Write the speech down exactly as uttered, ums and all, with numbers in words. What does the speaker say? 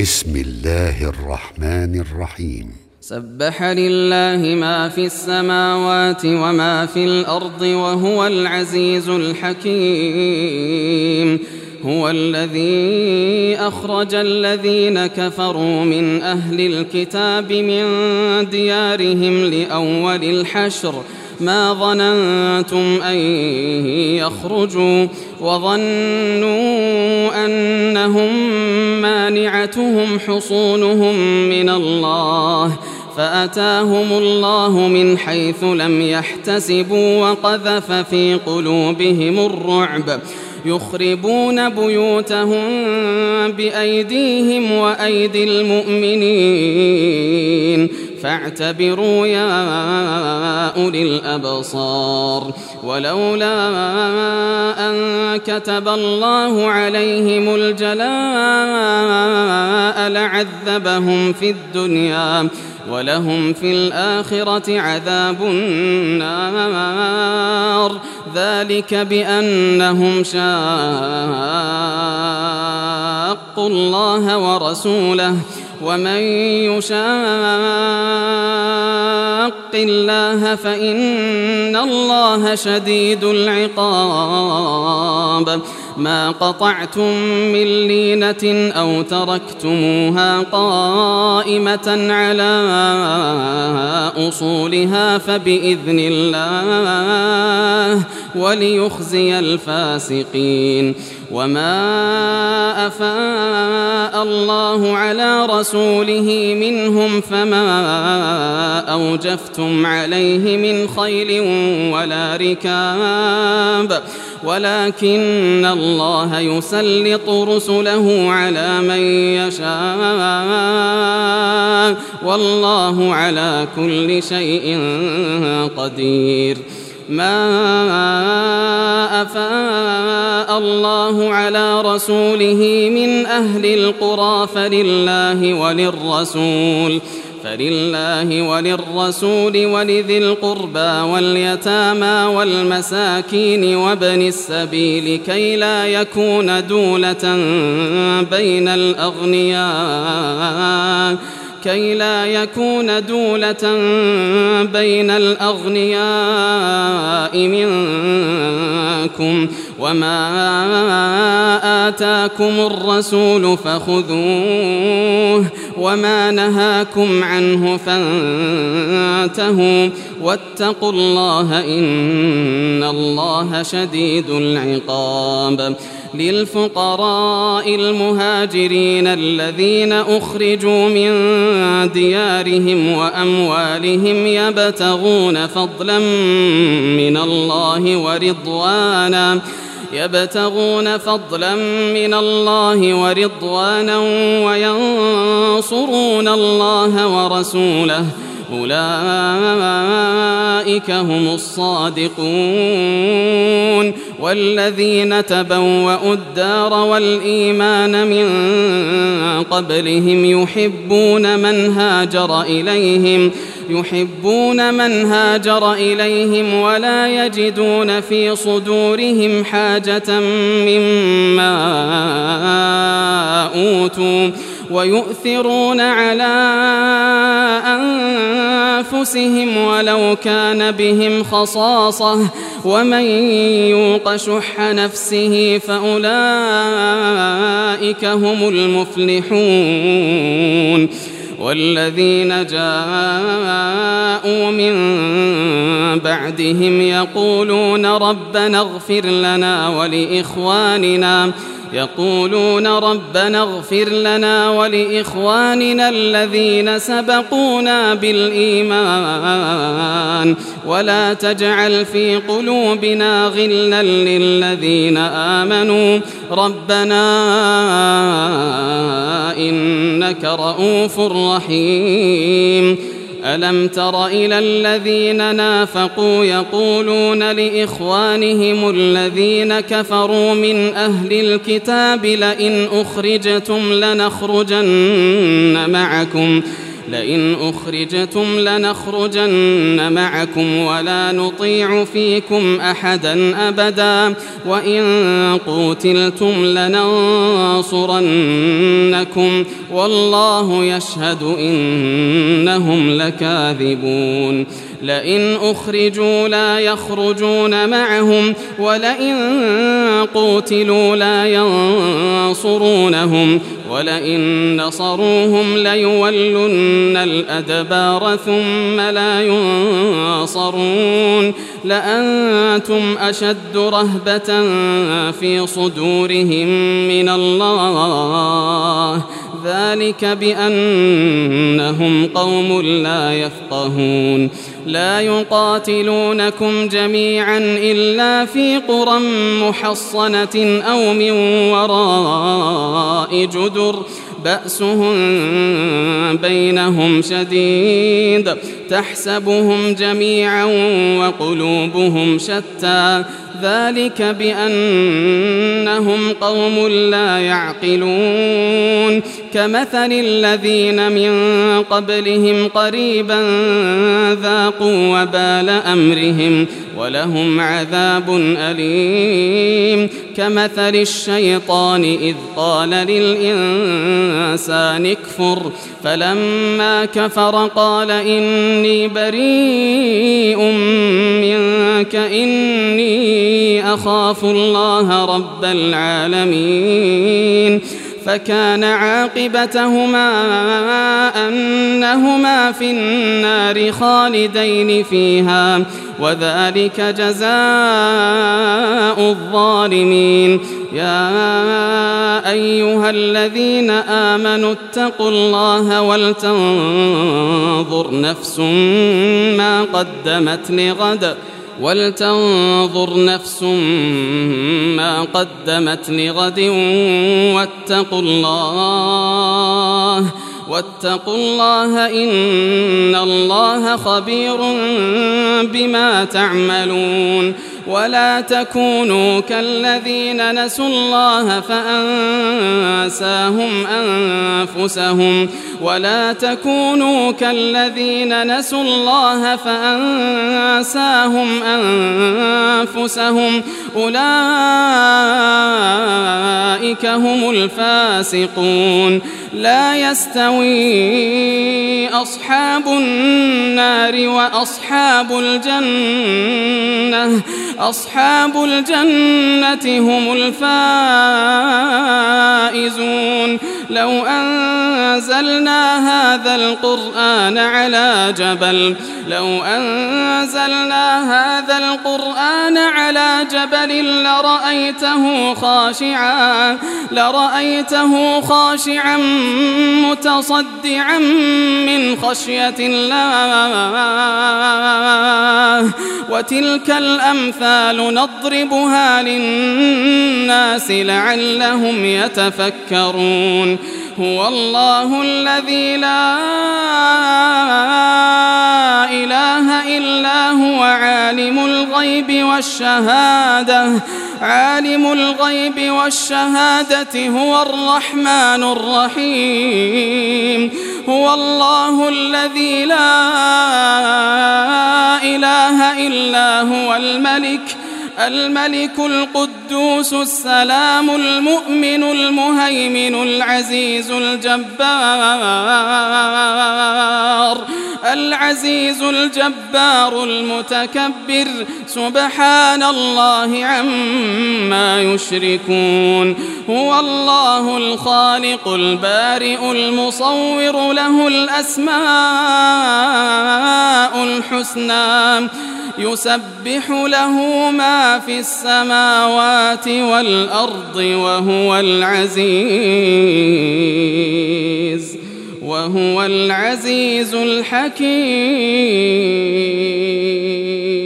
بسم الله الرحمن الرحيم. سبح لله ما في السماوات وما في الأرض وهو العزيز الحكيم. هو الذي أخرج الذين كفروا من أهل الكتاب من ديارهم لأول الحشر ما ظننتم أن يخرجوا وظنوا أنهم مانعتهم حصونهم من الله فأتاهم الله من حيث لم يحتسبوا وقذف في قلوبهم الرعب يخربون بيوتهم بأيديهم وأيدي المؤمنين فاعتبروا يا أولي الأبصار. ولولا أن كتب الله عليهم الجلاء لعذبهم في الدنيا ولهم في الآخرة عذاب النار ذلك بأنهم شاقوا الله ورسوله ومن يشاق الله فإن الله شديد العقاب. ما قطعتم من لينة أو تركتموها قائمة على أصولها فبإذن الله وليخزي الفاسقين. وما أفاء الله على رسوله منهم فما أوجفتم عليه من خيل ولا ركاب ولكن الله يسلط رسله على من يشاء والله على كل شيء قدير. ما أفاء الله على رسوله من أهل القرى فلله وللرسول فلله وللرسول ولذي القربى واليتامى والمساكين وابن السبيل كي لا يكون دولة بين الأغنياء كي لا يكون دولة بين الأغنياء منكم وما آتاكم الرسول فخذوه وما نهاكم عنه فانتهوا واتقوا الله إن الله شديد العقاب. للفقراء المهاجرين الذين أخرجوا من ديارهم وأموالهم يبتغون فضلا من الله ورضوانا يبتغون فضلا من الله ورضوانا وينصرون الله ورسوله أولئك هم الصادقون. والذين تبوأوا الدار والإيمان من قبلهم يحبون من هاجر إليهم يحبون من هاجر إليهم ولا يجدون في صدورهم حاجة مما أوتوا ويؤثرون على أنفسهم ولو كان بهم خصاصة ومن يوق شح نفسه فأولئك هم المفلحون. والذين جاءوا من بعدهم يقولون ربنا اغفر لنا ولإخواننا يقولون ربنا اغفر لنا ولإخواننا الذين سبقونا بالإيمان ولا تجعل في قلوبنا غلا للذين آمنوا ربنا إنك رؤوف رحيم. ألم تر إلى الذين نافقوا يقولون لإخوانهم الذين كفروا من أهل الكتاب لئن أخرجتم لنخرجن معكم لئن أخرجتم لنخرجن معكم ولا نطيع فيكم أحدا أبدا وإن قوتلتم لننصرنكم والله يشهد إنهم لكاذبون لئن أخرجوا لا يخرجون معهم ولئن قوتلوا لا ينصرونهم ولئن نصروهم ليولن الأدبار ثم لا ينصرون لأنتم أشد رهبة في صدورهم من الله ذلك بأنهم قوم لا يفقهون لا يقاتلونكم جميعا إلا في قرى محصنة أو من وراء جدر بأسهم بينهم شديد تحسبهم جميعا وقلوبهم شتى ذلك بأنهم قوم لا يعقلون كمثل الذين من قبلهم قريبا ذاقوا وبال أمرهم ولهم عذاب أليم كمثل الشيطان إذ قال للإنسان اكفر فلما كفر قال إني بريء منك إني أخاف الله رب العالمين فكان عاقبتهما أنهما في النار خالدين فيها وذلك جزاء الظالمين يا أيها الذين آمنوا اتقوا الله ولتنظر نفس ما قدمت لغد ولتنظر نفس ما قدمت لغد واتقوا الله واتقوا الله إن الله خبير بما تعملون ولا تكونوا كالذين نسوا الله فأنساهم أنفسهم ولا تكونوا كالذين نسوا الله فأنساهم أنفسهم أولئك هم الفاسقون لا يستوي أصحاب النار وأصحاب الجنة أصحاب الجنة هم الفائزون لو أنزلنا هذا القرآن على جبل لو أنزلنا هذا القرآن على جبل لرأيته خاشعا لرأيته خاشعا متصدعا من خشية الله وتلك الأمثال نضربها للناس لعلهم يتفكرون هو الله الذي لا إله إلا هو عالم الغيب والشهادة عالم الغيب والشهادة هو الرحمن الرحيم هو الله الذي لا إله إلا هو الملك الملك القدوس السلام المؤمن المهيمن العزيز الجبار العزيز الجبار المتكبر سبحان الله عما يشركون هو الله الخالق البارئ المصور له الأسماء الحسنى يسبح له ما في السماوات والأرض وهو العزيز وهو العزيز الحكيم.